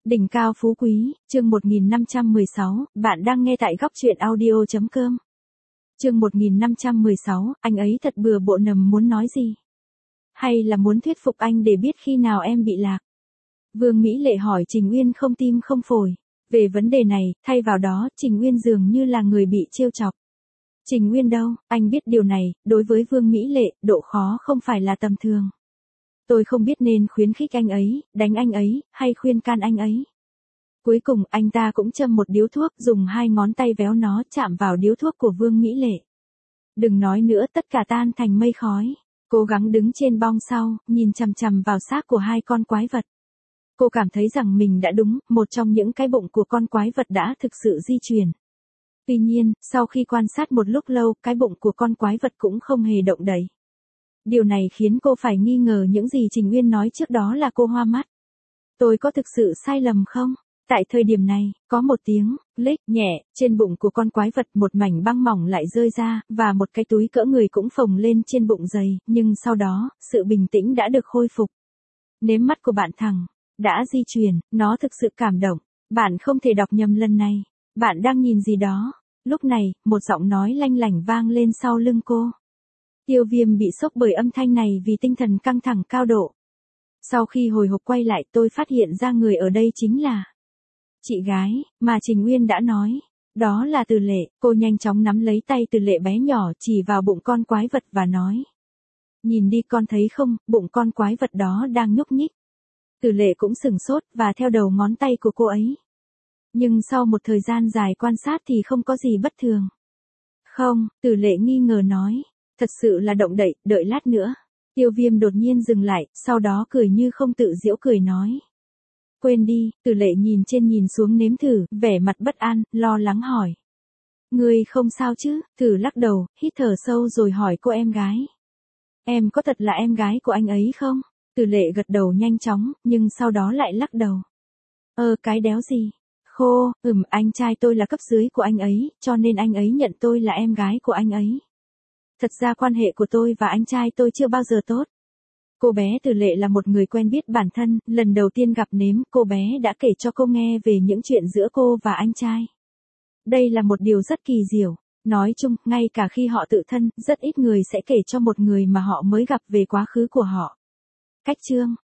Đỉnh cao phú quý, chương 1516, bạn đang nghe tại góc truyện audio.com. Chương 1516, anh ấy thật bừa bộn nầm muốn nói gì? Hay là muốn thuyết phục anh để biết khi nào em bị lạc? Vương Mỹ Lệ hỏi Trình Uyên không tim không phổi. Về vấn đề này, thay vào đó, Trình Uyên dường như là người bị trêu chọc. Trình Uyên đâu, anh biết điều này, đối với Vương Mỹ Lệ, độ khó không phải là tầm thường. Tôi không biết nên khuyến khích anh ấy, đánh anh ấy, hay khuyên can anh ấy. Cuối cùng anh ta cũng châm một điếu thuốc, dùng hai ngón tay véo nó chạm vào điếu thuốc của Vương Mỹ Lệ. Đừng nói nữa, tất cả tan thành mây khói. Cố gắng đứng trên bong sau, nhìn chằm chằm vào xác của hai con quái vật. Cô cảm thấy rằng mình đã đúng, một trong những cái bụng của con quái vật đã thực sự di chuyển. Tuy nhiên, sau khi quan sát một lúc lâu, cái bụng của con quái vật cũng không hề động đậy. Điều này khiến cô phải nghi ngờ những gì Trình Uyên nói trước đó là cô hoa mắt. Tôi có thực sự sai lầm không? Tại thời điểm này, có một tiếng, lích, nhẹ, trên bụng của con quái vật một mảnh băng mỏng lại rơi ra, và một cái túi cỡ người cũng phồng lên trên bụng dày, nhưng sau đó, sự bình tĩnh đã được khôi phục. Nếm mắt của bạn thằng, đã di chuyển, nó thực sự cảm động. Bạn không thể đọc nhầm lần này. Bạn đang nhìn gì đó? Lúc này, một giọng nói lanh lảnh vang lên sau lưng cô. Tiêu Viêm bị sốc bởi âm thanh này vì tinh thần căng thẳng cao độ. Sau khi hồi hộp quay lại tôi phát hiện ra người ở đây chính là chị gái, mà Trình Uyên đã nói. Đó là Từ Lệ, cô nhanh chóng nắm lấy tay Từ Lệ bé nhỏ chỉ vào bụng con quái vật và nói. Nhìn đi con thấy không, bụng con quái vật đó đang nhúc nhích. Từ Lệ cũng sửng sốt và theo đầu ngón tay của cô ấy. Nhưng sau một thời gian dài quan sát thì không có gì bất thường. Không, Từ Lệ nghi ngờ nói. Thật sự là động đậy, đợi lát nữa. Tiêu Viêm đột nhiên dừng lại, sau đó cười như không tự giễu cười nói. Quên đi, Từ Lệ nhìn trên nhìn xuống nếm thử, vẻ mặt bất an, lo lắng hỏi. Ngươi không sao chứ? Thử lắc đầu, hít thở sâu rồi hỏi cô em gái. Em có thật là em gái của anh ấy không? Từ Lệ gật đầu nhanh chóng, nhưng sau đó lại lắc đầu. Cái đéo gì? Khô, anh trai tôi là cấp dưới của anh ấy, cho nên anh ấy nhận tôi là em gái của anh ấy. Thật ra quan hệ của tôi và anh trai tôi chưa bao giờ tốt. Cô bé Từ Lệ là một người quen biết bản thân, lần đầu tiên gặp nếm, cô bé đã kể cho cô nghe về những chuyện giữa cô và anh trai. Đây là một điều rất kỳ diệu. Nói chung, ngay cả khi họ tự thân, rất ít người sẽ kể cho một người mà họ mới gặp về quá khứ của họ. Cách chương